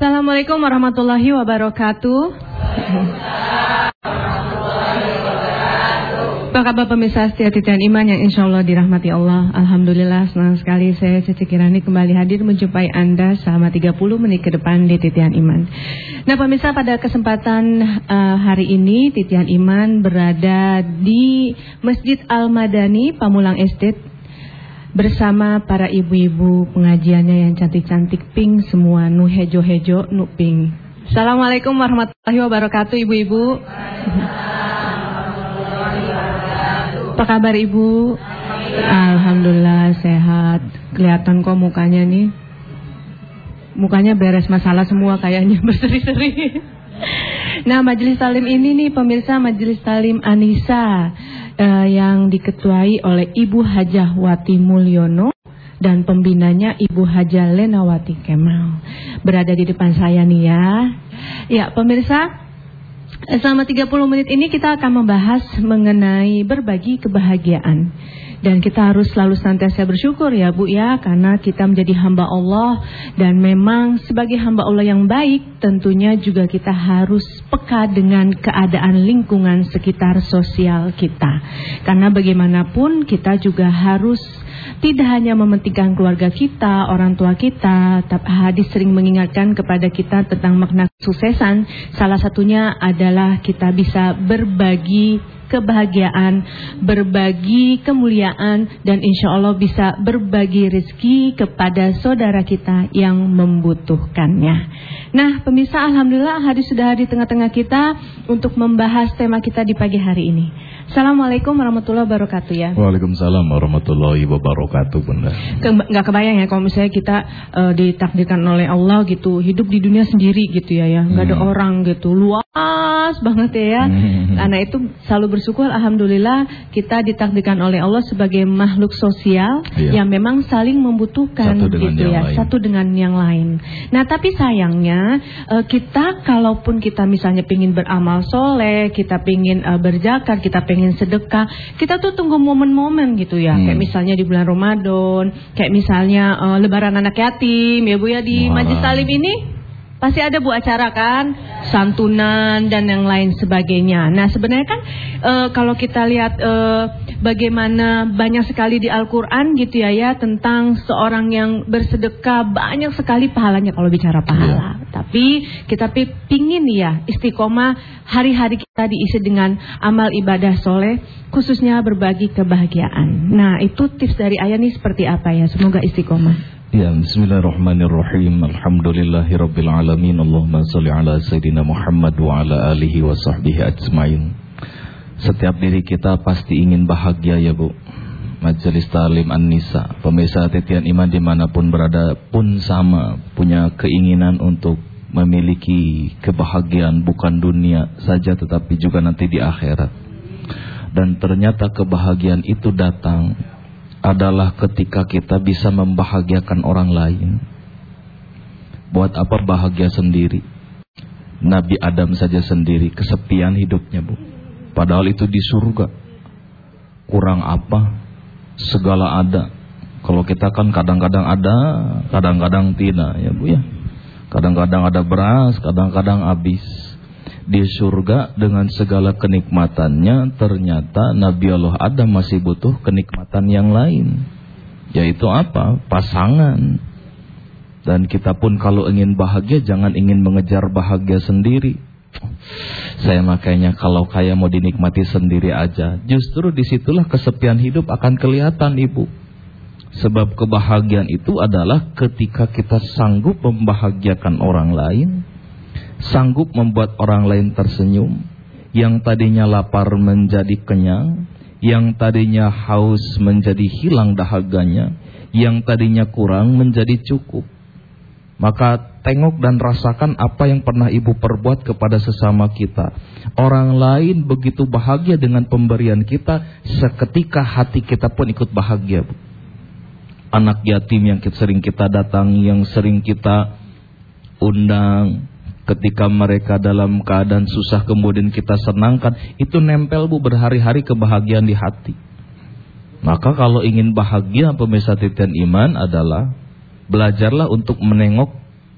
Assalamualaikum warahmatullahi wabarakatuh. Apa kabar pemirsa setia Titian Iman yang insya Allah dirahmati Allah. Alhamdulillah senang sekali saya Cici Kirani kembali hadir menjumpai Anda selama 30 menit ke depan di Titian Iman. Nah pemirsa, pada kesempatan hari ini Titian Iman berada di Masjid Al-Madani Pamulang Estate bersama para ibu-ibu pengajiannya yang cantik-cantik pink semua, nu hejo-hejo nu pink. Assalamualaikum warahmatullahi wabarakatuh ibu-ibu. Apa kabar ibu? Alhamdulillah sehat. Kelihatan kok mukanya nih. Mukanya beres masalah semua kayaknya, berseri-seri. Nah majelis talim ini nih pemirsa, majelis talim Anissa yang diketuai oleh Ibu Hajah Wati Mulyono dan pembinanya Ibu Hajah Lenawati Kemal. Berada di depan saya nih ya. Ya pemirsa, selama 30 menit ini kita akan membahas mengenai berbagi kebahagiaan. Dan kita harus selalu senantiasa bersyukur ya Bu ya, karena kita menjadi hamba Allah. Dan memang sebagai hamba Allah yang baik, tentunya juga kita harus peka dengan keadaan lingkungan sekitar sosial kita. Karena bagaimanapun kita juga harus tidak hanya mementingkan keluarga kita, orang tua kita, tapi hadis sering mengingatkan kepada kita tentang makna kesuksesan. Salah satunya adalah kita bisa berbagi kebahagiaan, berbagi kemuliaan, dan insya Allah bisa berbagi rezeki kepada saudara kita yang membutuhkannya. Nah pemirsa, alhamdulillah hari sudah di tengah-tengah kita untuk membahas tema kita di pagi hari ini. Assalamualaikum warahmatullahi wabarakatuh ya. Waalaikumsalam warahmatullahi wabarakatuh Bunda. Nggak kebayang ya kalau misalnya kita ditakdirkan oleh Allah gitu, hidup di dunia sendiri gitu ya, nggak ada orang gitu, luas banget ya. Karena itu selalu bersyukur, alhamdulillah kita ditakdirkan oleh Allah sebagai makhluk sosial yang memang saling membutuhkan gitu ya, satu dengan yang lain. Nah tapi sayangnya kita kalaupun kita misalnya pingin beramal soleh, kita pingin berzakat, kita pengen sedekah, kita tuh tunggu momen-momen gitu ya. Kayak misalnya di bulan Ramadan, kayak misalnya lebaran anak yatim ya Bu ya, di Majelis Talim ini pasti ada Bu acara kan, santunan dan yang lain sebagainya. Nah sebenarnya kan kalau kita lihat bagaimana banyak sekali di Al-Quran gitu ya tentang seorang yang bersedekah, banyak sekali pahalanya kalau bicara pahala. Tapi kita pingin ya istiqomah, hari-hari kita diisi dengan amal ibadah soleh, khususnya berbagi kebahagiaan. Nah itu tips dari ayah nih seperti apa ya, semoga istiqomah. Ya, bismillahirrahmanirrahim. Alhamdulillahirabbil alamin. Allahumma shalli ala sayidina Muhammad wa ala alihi wa sahbihi ajmain. Setiap diri kita pasti ingin bahagia ya Bu. Majelis Talim An-Nisa, pemirsa Titian Iman dimanapun berada pun sama, punya keinginan untuk memiliki kebahagiaan bukan dunia saja tetapi juga nanti di akhirat. Dan ternyata kebahagiaan itu datang adalah ketika kita bisa membahagiakan orang lain. Buat apa bahagia sendiri? Nabi Adam saja sendiri kesepian hidupnya Bu. Padahal itu di surga. Kurang apa? Segala ada. Kalau kita kan kadang-kadang ada, kadang-kadang tidak ya Bu ya. Kadang-kadang ada beras, kadang-kadang habis. Di surga dengan segala kenikmatannya, ternyata Nabi Allah Adam masih butuh kenikmatan yang lain. Yaitu apa? Pasangan. Dan kita pun kalau ingin bahagia, jangan ingin mengejar bahagia sendiri. Saya makanya kalau kaya mau dinikmati sendiri aja. Justru disitulah kesepian hidup akan kelihatan Ibu. Sebab kebahagiaan itu adalah ketika kita sanggup membahagiakan orang lain, sanggup membuat orang lain tersenyum, yang tadinya lapar menjadi kenyang, yang tadinya haus menjadi hilang dahaganya, yang tadinya kurang menjadi cukup. Maka tengok dan rasakan apa yang pernah Ibu perbuat kepada sesama kita. Orang lain begitu bahagia dengan pemberian kita, seketika hati kita pun ikut bahagia Bu. Anak yatim yang sering kita datang, yang sering kita undang, ketika mereka dalam keadaan susah kemudian kita senangkan, itu nempel Bu berhari-hari kebahagiaan di hati. Maka kalau ingin bahagia pemirsa Titian Iman adalah belajarlah untuk menengok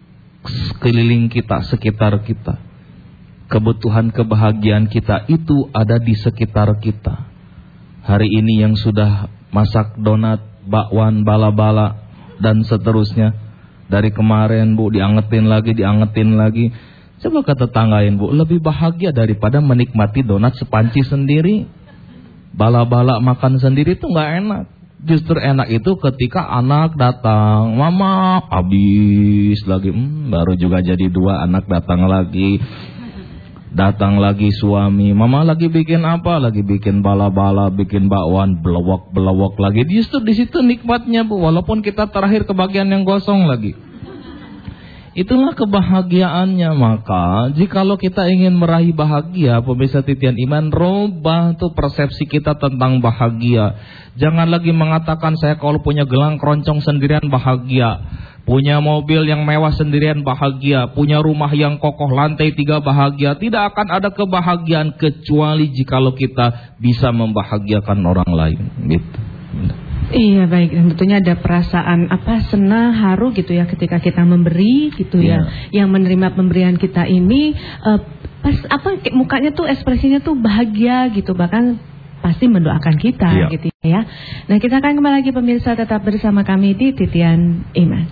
sekeliling kita, sekitar kita. Kebutuhan kebahagiaan kita itu ada di sekitar kita. Hari ini yang sudah masak donat, bakwan, bala-bala, dan seterusnya. Dari kemarin Bu, diangetin lagi. Coba kata tetanggain Bu, lebih bahagia daripada menikmati donat sepanci sendiri. Bala-bala makan sendiri itu gak enak. Justru enak itu ketika anak datang, mama habis lagi, baru juga jadi 2 anak datang lagi. Datang lagi suami, mama lagi bikin apa? Lagi bikin bala-bala, bikin bakwan, belawak lagi. Justru di situ nikmatnya Bu, walaupun kita terakhir ke bagian yang gosong lagi. Itulah kebahagiaannya. Maka jikalau kita ingin meraih bahagia, pemirsa titian iman, rubah tuh persepsi kita tentang bahagia. Jangan lagi mengatakan saya kalau punya gelang keroncong sendirian bahagia, punya mobil yang mewah sendirian bahagia, punya rumah yang kokoh lantai 3 bahagia. Tidak akan ada kebahagiaan kecuali jikalau kita bisa membahagiakan orang lain. Gitu. Iya baik, dan tentunya ada perasaan senang, haru gitu ya ketika kita memberi gitu ya. Yang menerima pemberian kita ini mukanya tuh ekspresinya tuh bahagia gitu, bahkan pasti mendoakan kita gitu ya. Nah, kita akan kembali lagi pemirsa, tetap bersama kami di Titian Iman.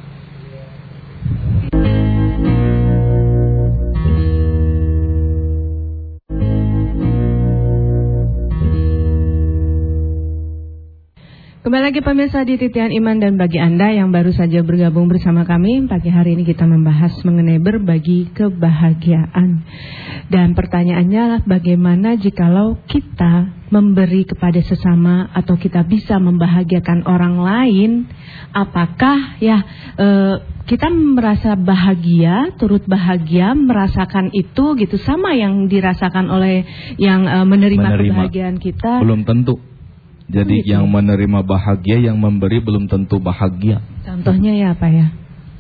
Kembali lagi pemirsa di Titian Iman, dan bagi Anda yang baru saja bergabung bersama kami, pagi hari ini kita membahas mengenai berbagi kebahagiaan. Dan pertanyaannya, bagaimana jikalau kita memberi kepada sesama atau kita bisa membahagiakan orang lain? Apakah kita merasa bahagia, turut bahagia, merasakan itu gitu sama yang dirasakan oleh yang menerima kebahagiaan kita? Belum tentu. Jadi yang menerima bahagia, yang memberi belum tentu bahagia. Contohnya ya apa ya?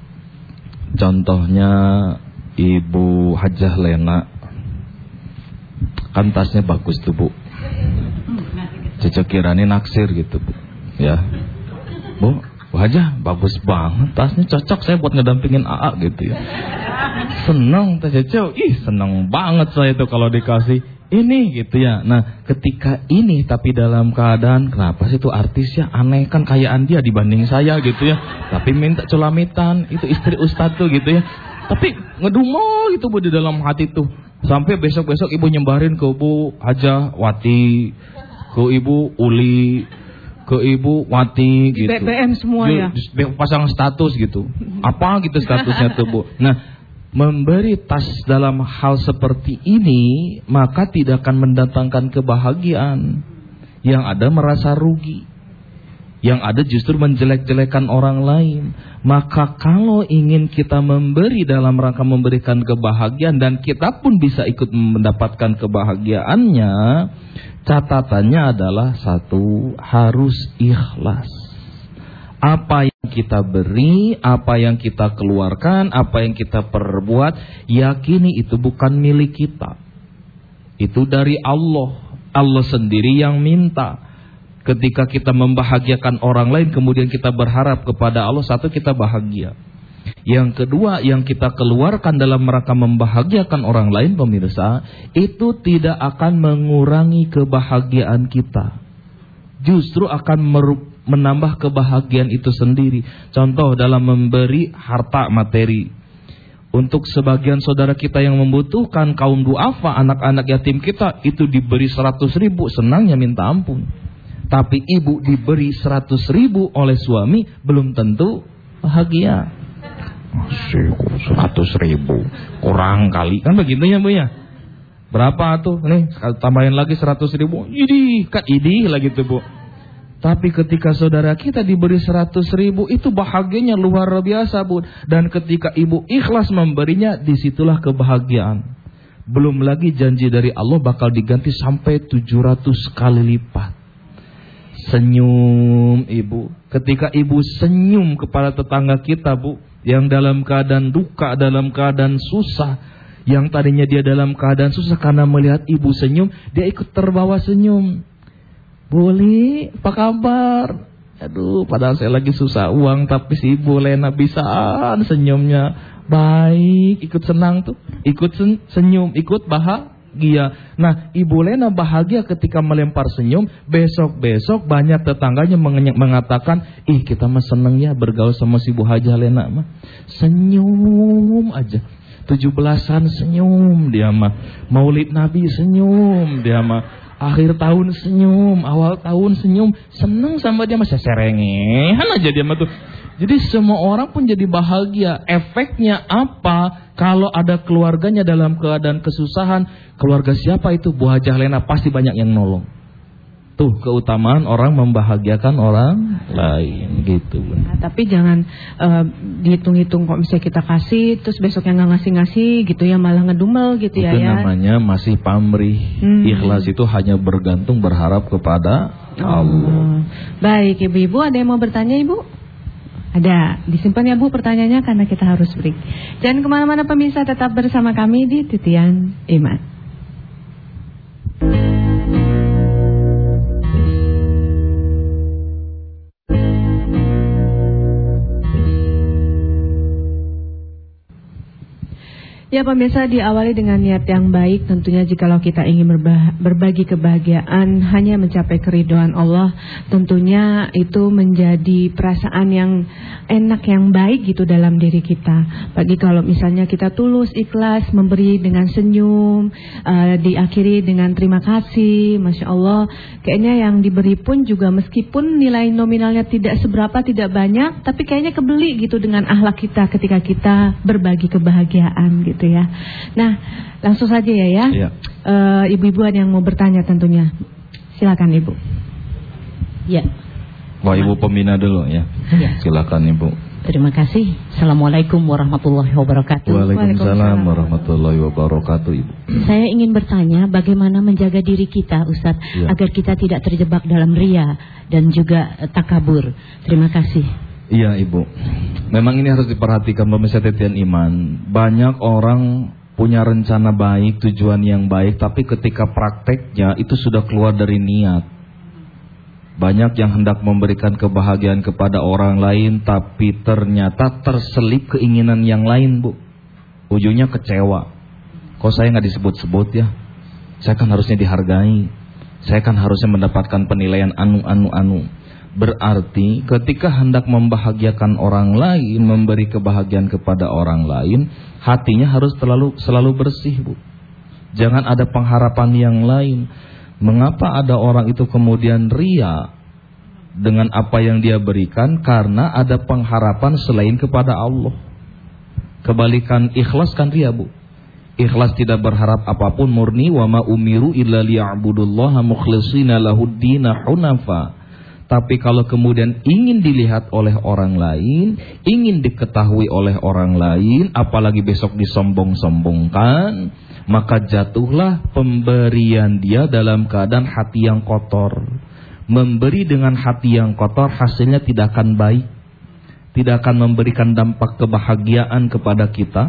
Contohnya Ibu Hajah Lena, kan tasnya bagus tuh Bu. Cecek Kirani naksir gitu Bu. Ya, Bu Hajah bagus banget tasnya, cocok saya buat ngedampingin AA gitu ya. Seneng Teh Cecek, seneng banget saya tuh kalau dikasih ini gitu ya. Nah ketika ini tapi dalam keadaan, kenapa sih tuh artis ya aneh, kan kayaan dia dibanding saya gitu ya, tapi minta celamitan, itu istri ustadz tuh gitu ya, tapi ngedumel gitu Bu di dalam hati tuh. Sampai besok-besok Ibu nyembarin ke Bu Hajah Wati, ke Ibu Uli, ke Ibu Wati gitu. BBM semua ya. Pasang status gitu. Apa gitu statusnya tuh Bu. Nah, memberi tas dalam hal seperti ini maka tidak akan mendatangkan kebahagiaan. Yang ada merasa rugi, yang ada justru menjelek-jelekan orang lain. Maka kalau ingin kita memberi dalam rangka memberikan kebahagiaan, dan kita pun bisa ikut mendapatkan kebahagiaannya, catatannya adalah satu, harus ikhlas. Apa yang kita beri, apa yang kita keluarkan, apa yang kita perbuat, yakini itu bukan milik kita. Itu dari Allah. Allah sendiri yang minta. Ketika kita membahagiakan orang lain, kemudian kita berharap kepada Allah, satu, kita bahagia. Yang kedua, yang kita keluarkan dalam rangka membahagiakan orang lain, pemirsa, itu tidak akan mengurangi kebahagiaan kita. Justru akan menambah kebahagiaan itu sendiri. Contoh dalam memberi harta materi. Untuk sebagian saudara kita yang membutuhkan, kaum duafa, anak-anak yatim kita, itu diberi 100.000, senangnya minta ampun. Tapi ibu diberi 100.000 oleh suami, belum tentu bahagia. 100.000 kurang kali, kan begitu ya Bu ya? Berapa tuh? Nih tambahin lagi 100.000. Idih lagi tuh Bu. Tapi ketika saudara kita diberi 100.000, itu bahagianya luar biasa Bu. Dan ketika ibu ikhlas memberinya, disitulah kebahagiaan. Belum lagi janji dari Allah bakal diganti sampai 700 kali lipat. Senyum ibu. Ketika ibu senyum kepada tetangga kita Bu, yang dalam keadaan duka, dalam keadaan susah, yang tadinya dia dalam keadaan susah, karena melihat ibu senyum, dia ikut terbawa senyum. Boleh, apa kabar? Aduh, padahal saya lagi susah uang, tapi si Ibu Lena bisaan senyumnya baik, ikut senang tuh, ikut senyum, ikut bahagia. Nah, Ibu Lena bahagia ketika melempar senyum. Besok-besok banyak tetangganya mengatakan, ih kita mah seneng ya bergaul sama si Bu Hajah Lena mah. Senyum aja. 17-an senyum dia mah. Maulid Nabi senyum dia mah. Akhir tahun senyum, awal tahun senyum, seneng sama dia, masih serengehan aja dia mah tuh. Jadi semua orang pun jadi bahagia. Efeknya apa? Kalau ada keluarganya dalam keadaan kesusahan, keluarga siapa itu? Bu Hajah Lena pasti banyak yang nolong. Tuh keutamaan orang membahagiakan orang lain gitu. Nah, tapi jangan dihitung-hitung kok misalnya kita kasih terus besoknya nggak ngasih-ngasih gitu ya, malah ngedumel gitu ya. Itu namanya masih pamrih. Ikhlas itu hanya bergantung berharap kepada Allah. Baik ibu-ibu, ada yang mau bertanya ibu? Ada, disimpan ya Bu pertanyaannya karena kita harus break. Jangan kemana-mana pemirsa, tetap bersama kami di Titian Iman. Ya pemirsa, diawali dengan niat yang baik. Tentunya jikalau kita ingin berbagi kebahagiaan hanya mencapai keridhaan Allah, tentunya itu menjadi perasaan yang enak, yang baik gitu dalam diri kita. Bagi kalau misalnya kita tulus, ikhlas, memberi dengan senyum, diakhiri dengan terima kasih, Masya Allah. Kayaknya yang diberi pun juga meskipun nilai nominalnya tidak seberapa, tidak banyak, tapi kayaknya kebeli gitu dengan akhlak kita ketika kita berbagi kebahagiaan gitu ya. Nah, langsung saja ya. Ibu-ibu ada yang mau bertanya tentunya. Silakan Ibu. Ya. Wah, Ibu pembina dulu ya. Silakan Ibu. Terima kasih. Assalamualaikum warahmatullahi wabarakatuh. Waalaikumsalam warahmatullahi wabarakatuh Ibu. Saya ingin bertanya bagaimana menjaga diri kita Ustaz agar kita tidak terjebak dalam ria dan juga takabur. Terima kasih. Iya Ibu, memang ini harus diperhatikan pemirsa Titian Iman. Banyak orang punya rencana baik, tujuan yang baik, tapi ketika prakteknya itu sudah keluar dari niat. Banyak yang hendak memberikan kebahagiaan kepada orang lain, tapi ternyata terselip keinginan yang lain Bu. Ujungnya kecewa. Kok saya gak disebut-sebut ya? Saya kan harusnya dihargai. Saya kan harusnya mendapatkan penilaian anu. Berarti ketika hendak membahagiakan orang lain, memberi kebahagiaan kepada orang lain, hatinya harus selalu bersih Bu. Jangan ada pengharapan yang lain. Mengapa ada orang itu kemudian ria dengan apa yang dia berikan? Karena ada pengharapan selain kepada Allah. Kebalikan ikhlas kan ria Bu. Ikhlas tidak berharap apapun, murni. Wa ma umiru illa liya'budullaha mukhlishina lahud-dina hunafa. Tapi kalau kemudian ingin dilihat oleh orang lain, ingin diketahui oleh orang lain, apalagi besok disombong-sombongkan, maka jatuhlah pemberian dia dalam keadaan hati yang kotor. Memberi dengan hati yang kotor hasilnya tidak akan baik, tidak akan memberikan dampak kebahagiaan kepada kita,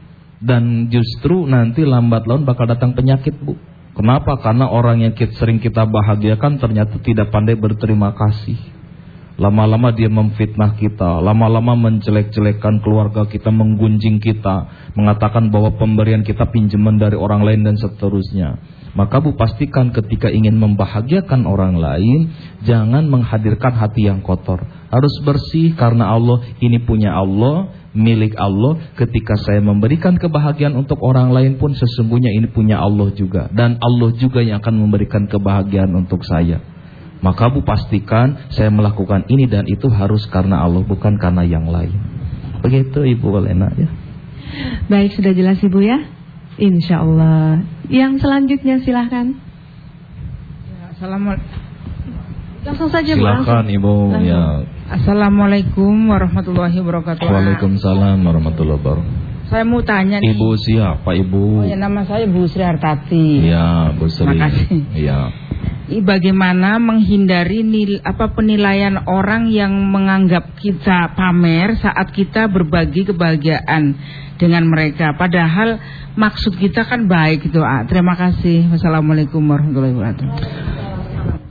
dan justru nanti lambat laun bakal datang penyakit Bu. Kenapa? Karena orang yang sering kita bahagiakan ternyata tidak pandai berterima kasih. Lama-lama dia memfitnah kita, lama-lama menjelek-jelekkan keluarga kita, menggunjing kita, mengatakan bahwa pemberian kita pinjaman dari orang lain dan seterusnya. Maka Bu pastikan ketika ingin membahagiakan orang lain, jangan menghadirkan hati yang kotor. Harus bersih karena Allah, ini punya Allah, milik Allah. Ketika saya memberikan kebahagiaan untuk orang lain pun sesungguhnya ini punya Allah juga. Dan Allah juga yang akan memberikan kebahagiaan untuk saya. Maka Bu pastikan saya melakukan ini dan itu harus karena Allah, bukan karena yang lain. Begitu Ibu Lena ya. Baik, sudah jelas Ibu ya. Insya Allah. Yang selanjutnya silahkan. Assalamualaikum. Langsung saja Bu. Silakan Ibu. Langsung. Ya. Assalamualaikum warahmatullahi wabarakatuh. Waalaikumsalam warahmatullahi wabarakatuh. Saya mau tanya nih. Ibu siapa Ibu? Oh ya, nama saya Bu Sri Hartati. Ya Bu Sri. Terima kasih. Ya. Bagaimana menghindari penilaian orang yang menganggap kita pamer saat kita berbagi kebahagiaan dengan mereka, padahal maksud kita kan baik gitu. Terima kasih. Wassalamualaikum warahmatullahi wabarakatuh.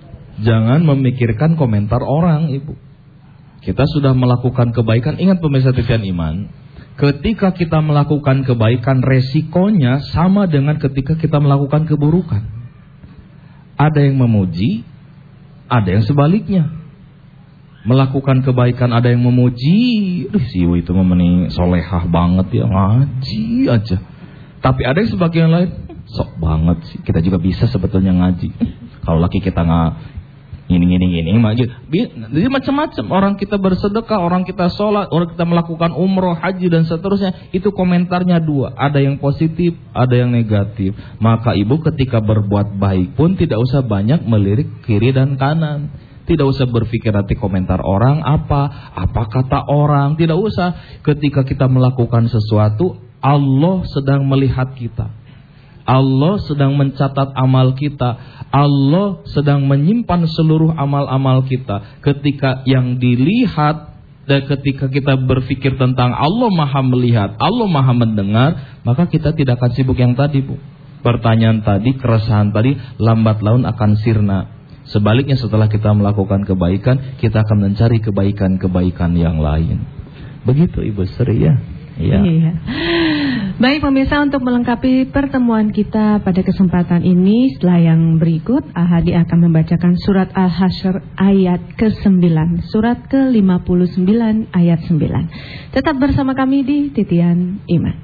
Jangan memikirkan komentar orang, Ibu. Kita sudah melakukan kebaikan. Ingat pemirsa titian iman, ketika kita melakukan kebaikan, resikonya sama dengan ketika kita melakukan keburukan. Ada yang memuji, ada yang sebaliknya. Melakukan kebaikan ada yang memuji, si Ibu itu memang solehah banget ya, ngaji aja. Tapi ada yang sebagian lain, sok banget sih, kita juga bisa sebetulnya ngaji. Kalau laki kita nggak ini jadi macam-macam. Orang kita bersedekah, orang kita sholat, orang kita melakukan umroh, haji dan seterusnya, itu komentarnya dua, ada yang positif, ada yang negatif. Maka ibu ketika berbuat baik pun tidak usah banyak melirik kiri dan kanan. Tidak usah berpikir nanti komentar orang apa kata orang, tidak usah. Ketika kita melakukan sesuatu, Allah sedang melihat kita. Allah sedang mencatat amal kita. Allah sedang menyimpan seluruh amal-amal kita. Ketika yang dilihat dan ketika kita berpikir tentang Allah maha melihat, Allah maha mendengar, maka kita tidak akan sibuk yang tadi, Bu. Pertanyaan tadi, keresahan tadi, lambat laun akan sirna. Sebaliknya setelah kita melakukan kebaikan, kita akan mencari kebaikan-kebaikan yang lain. Begitu Ibu Sri ya. Iya. Baik pemirsa, untuk melengkapi pertemuan kita pada kesempatan ini, setelah yang berikut Ahadi akan membacakan surat Al-Hasyr ayat ke-9, surat ke-59 ayat 9. Tetap bersama kami di Titian Iman.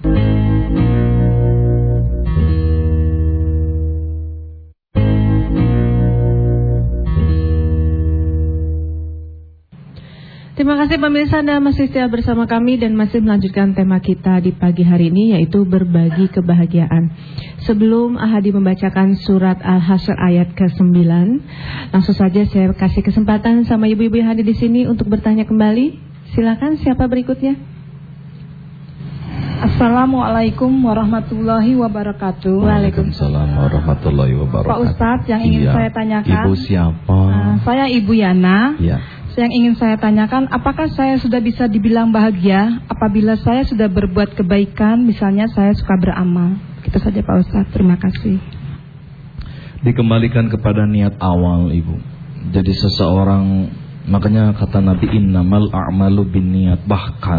Terima kasih pemirsa, Anda masih setia bersama kami dan masih melanjutkan tema kita di pagi hari ini, yaitu berbagi kebahagiaan. Sebelum Ahadi membacakan surat Al-Hasyr ayat ke-9, langsung saja saya kasih kesempatan sama ibu-ibu yang hadir di sini untuk bertanya kembali. Silakan, siapa berikutnya? Assalamualaikum warahmatullahi wabarakatuh. Waalaikumsalam warahmatullahi wabarakatuh. Pak Ustadz, yang ingin saya tanyakan. Ibu siapa? Saya Ibu Yana. Iya. Yang ingin saya tanyakan, apakah saya sudah bisa dibilang bahagia apabila saya sudah berbuat kebaikan, misalnya saya suka beramal? Itu saja Pak Ustadz, terima kasih. Dikembalikan kepada niat awal, Ibu. Jadi seseorang, makanya kata Nabi, innamal a'malu binniyat. Bahkan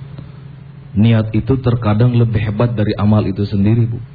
niat itu terkadang lebih hebat dari amal itu sendiri, Bu.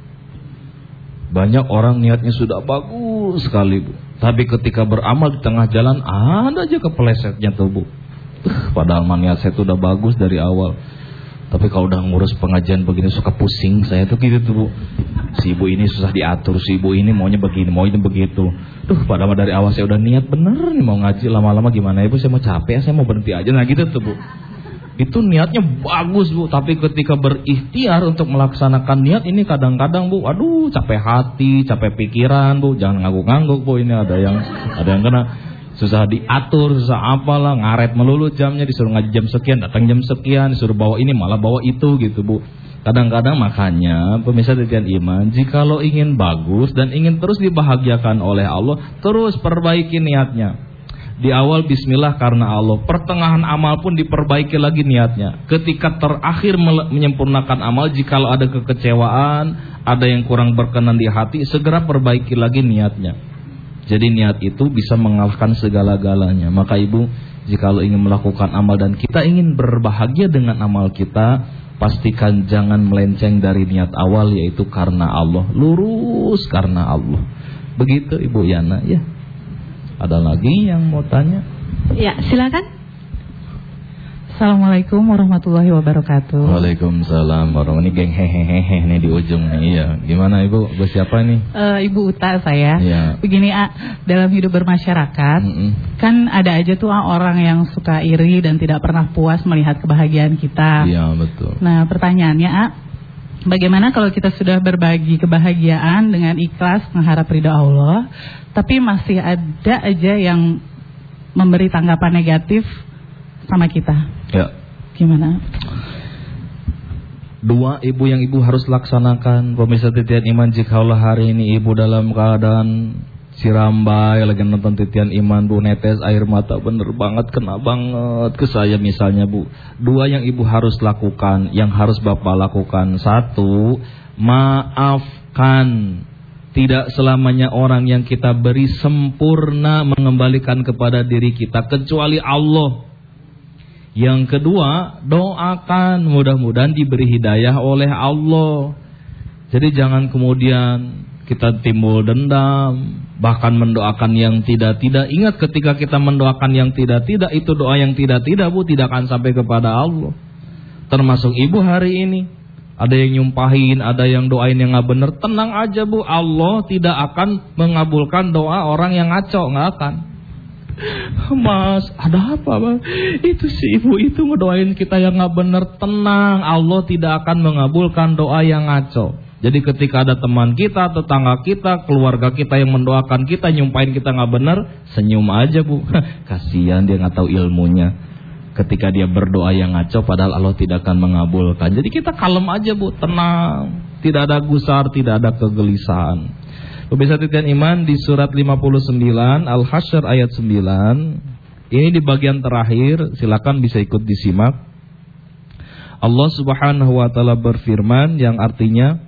Banyak orang niatnya sudah bagus sekali, Bu, tapi ketika beramal di tengah jalan ada aja kepelesetnya tuh, Bu. Padahal niat saya tuh udah bagus dari awal, tapi kalau udah ngurus pengajian begini suka pusing saya tuh gitu tuh, Bu. Si ibu ini susah diatur, si ibu ini maunya begini, maunya begitu. Padahal dari awal saya udah niat bener nih mau ngaji, lama-lama gimana Ibu, saya mau capek, saya mau berhenti aja. Nah gitu tuh, Bu. Itu niatnya bagus, Bu, tapi ketika berikhtiar untuk melaksanakan niat ini kadang-kadang, Bu, aduh capek hati, capek pikiran, Bu. Jangan ngangguk-ngangguk, Bu, ini ada yang kena susah diatur, susah apalah, ngaret melulu jamnya, disuruh ngaji jam sekian, datang jam sekian, disuruh bawa ini malah bawa itu gitu, Bu. Kadang-kadang makanya pemirsa Titian Iman, jikalau ingin bagus dan ingin terus dibahagiakan oleh Allah, terus perbaiki niatnya. Di awal bismillah karena Allah, pertengahan amal pun diperbaiki lagi niatnya. Ketika terakhir menyempurnakan amal, jikalau ada kekecewaan, ada yang kurang berkenan di hati, segera perbaiki lagi niatnya. Jadi niat itu bisa mengalahkan segala-galanya. Maka Ibu, jikalau ingin melakukan amal dan kita ingin berbahagia dengan amal kita, pastikan jangan melenceng dari niat awal, yaitu karena Allah. Lurus karena Allah. Begitu Ibu Yana ya. Ada lagi yang mau tanya? Ya, silakan. Assalamualaikum warahmatullahi wabarakatuh. Waalaikumsalam warahmatullahi wabarakatuh. Ini geng hehehe nih di ujung nih. Iya. Gimana Ibu? Ibu siapa nih? Ibu Uta saya. Ya. Begini dalam hidup bermasyarakat, kan ada aja tuh orang yang suka iri dan tidak pernah puas melihat kebahagiaan kita. Iya betul. Nah pertanyaannya bagaimana kalau kita sudah berbagi kebahagiaan dengan ikhlas mengharap ridha Allah, tapi masih ada aja yang memberi tanggapan negatif sama kita? Ya. Gimana? Dua Ibu yang Ibu harus laksanakan. Pemirsa Titian Iman, jikalau hari ini Ibu dalam keadaan sirambai lagi nonton Titian Iman, Bu, netes air mata, bener banget, kena banget ke saya misalnya, Bu. Dua yang Ibu harus lakukan, yang harus Bapak lakukan. Satu, maafkan. Tidak selamanya orang yang kita beri sempurna mengembalikan kepada diri kita, kecuali Allah. Yang kedua, doakan, mudah-mudahan diberi hidayah oleh Allah. Jadi jangan kemudian kita timbul dendam, bahkan mendoakan yang tidak-tidak. Ingat, ketika kita mendoakan yang tidak-tidak, itu doa yang tidak-tidak, Bu, tidak akan sampai kepada Allah. Termasuk ibu hari ini, ada yang nyumpahin, ada yang doain yang gak benar. Tenang aja, Bu, Allah tidak akan mengabulkan doa orang yang ngaco, gak akan. Mas, ada apa, Bang? Itu si ibu itu ngedoain kita yang gak benar. Tenang, Allah tidak akan mengabulkan doa yang ngaco. Jadi ketika ada teman kita, tetangga kita, keluarga kita yang mendoakan kita, nyumpahin kita gak benar, senyum aja, Bu. Kasihan dia gak tahu ilmunya. Ketika dia berdoa yang ngaco, padahal Allah tidak akan mengabulkan. Jadi kita kalem aja, Bu, tenang. Tidak ada gusar, tidak ada kegelisahan. Pemirsa titian iman, di surat 59 Al-Hasyr ayat 9. Ini di bagian terakhir, silakan bisa ikut disimak. Allah Subhanahu wa taala berfirman yang artinya,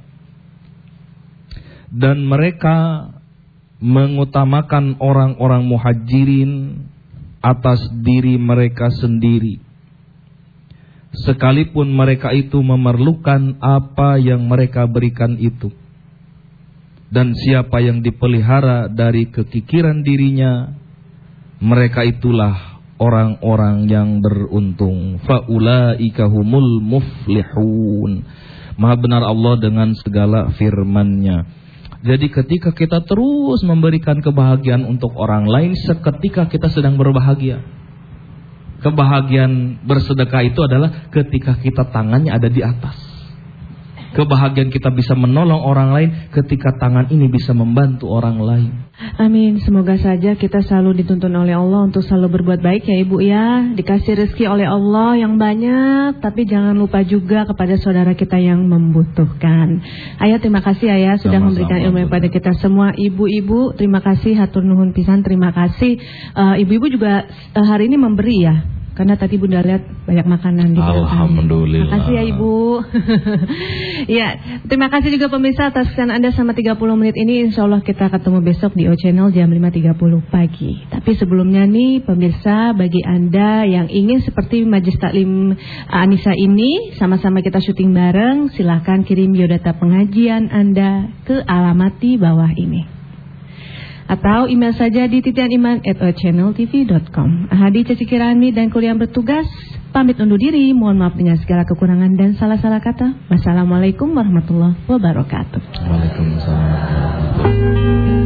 dan mereka mengutamakan orang-orang muhajirin atas diri mereka sendiri, sekalipun mereka itu memerlukan apa yang mereka berikan itu. Dan siapa yang dipelihara dari kekikiran dirinya, mereka itulah orang-orang yang beruntung. Faulaika humul muflihun. Maha benar Allah dengan segala firman-Nya. Jadi ketika kita terus memberikan kebahagiaan untuk orang lain, seketika kita sedang berbahagia. Kebahagiaan bersedekah itu adalah ketika kita tangannya ada di atas. Kebahagiaan kita bisa menolong orang lain ketika tangan ini bisa membantu orang lain. Amin. Semoga saja kita selalu dituntun oleh Allah untuk selalu berbuat baik ya Ibu ya. Dikasih rezeki oleh Allah yang banyak, tapi jangan lupa juga kepada saudara kita yang membutuhkan. Ayah, terima kasih Ayah sudah memberikan ilmu kepada kita semua. Ibu-ibu, terima kasih, hatur nuhun pisan, terima kasih. Ibu-ibu juga hari ini memberi ya. Karena tadi Bunda lihat banyak makanan di belakang. Alhamdulillah. Terima kasih ya Ibu. Ya, terima kasih juga pemirsa atas kesan Anda selama 30 menit ini. Insya Allah kita ketemu besok di O Channel jam 5.30 pagi. Tapi sebelumnya nih pemirsa, bagi Anda yang ingin seperti Majelis Taklim Anissa ini, sama-sama kita syuting bareng, silahkan kirim biodata pengajian Anda ke alamat di bawah ini. Atau email saja di titianiman@channeltv.com. Hadi Caci Kirani dan kuliah bertugas pamit undur diri. Mohon maaf dengan segala kekurangan dan salah-salah kata. Wassalamualaikum warahmatullahi wabarakatuh. Waalaikumsalam.